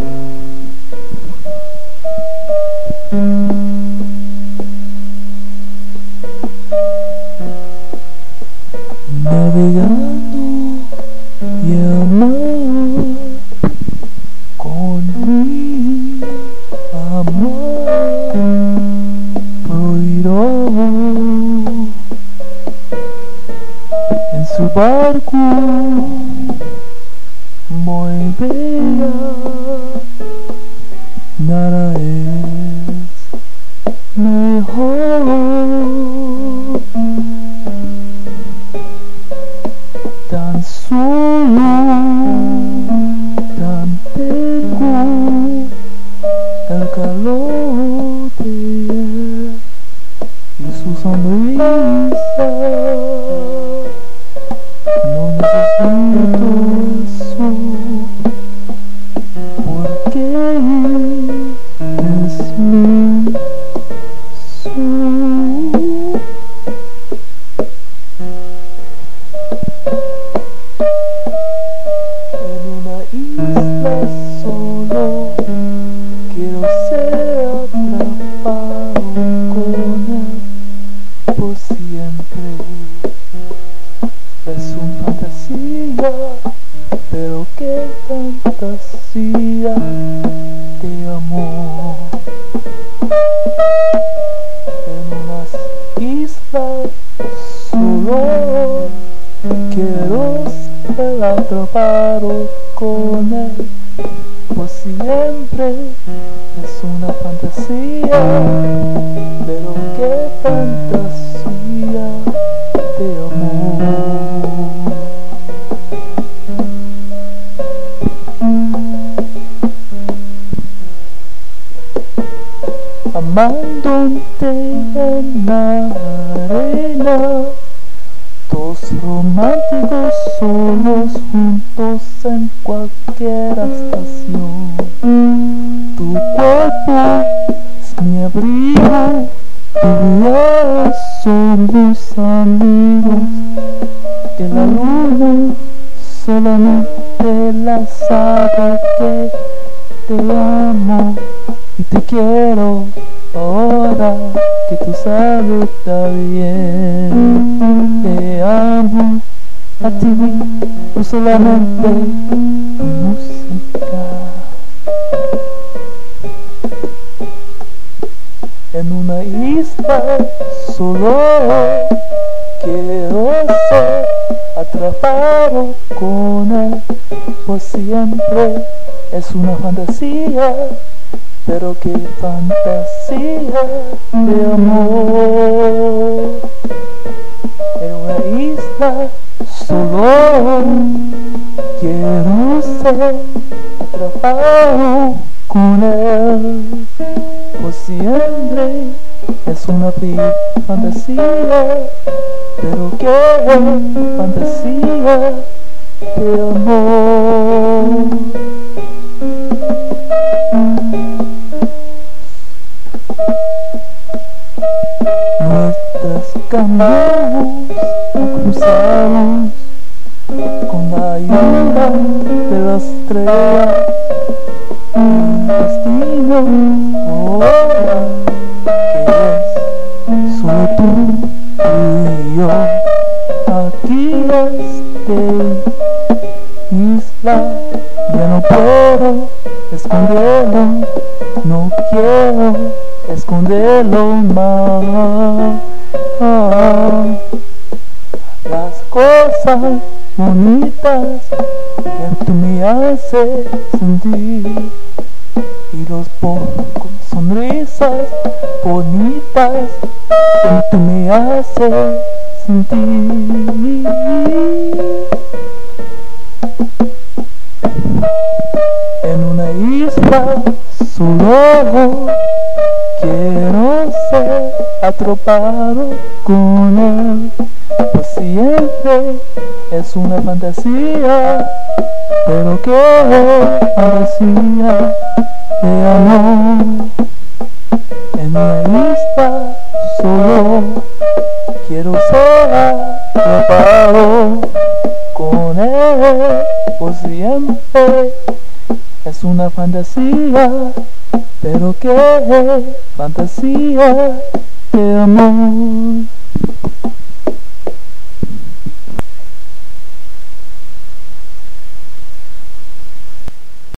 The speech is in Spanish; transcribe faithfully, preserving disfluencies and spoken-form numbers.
Navegando y amar con mi amor fluirá en su barco muy bella. Nada es mejor. Tan solo, tan tengo el calor de él y su sonrisa. No necesito eso, porque es mi sol. En una isla solo quiero ser atrapado con él por siempre. Es una fantasía, pero qué fantasía de amor. En unas islas solo quiero ser atrapado con él por siempre. Es una fantasía, pero qué fantasía de amor. Amándote en la arena, dos románticos solos juntos en cualquier estación. Tu cuerpo es mi abrigo, tu vida son mis amigos. De la luna solamente la sabe que te amo y te quiero. Ahora que tú sabes también, te amo a ti, no solamente tu música. En una isla solo quiero ser atrapado con él por siempre. Es una fantasía, pero qué fantasía de amor. En una isla solo quiero ser atrapado con él por siempre. Es una fantasía, pero qué fantasía de amor. Nuestras caminos cruzamos con la ayuda de la estrella. Un destino ahora que es solo tú y yo. Aquí este isla ya no puedo esconderlo, no quiero esconderlo más. Ah, las cosas bonitas que tú me haces sentir y los pocos sonrisas bonitas que tú me haces sentir. En una isla solo quiero ser atrapado con él por siempre. Es una fantasía, pero qué fantasía de amor. En una isla solo quiero ser atrapado con él por siempre. es una fantasía, pero qué fantasía de amor.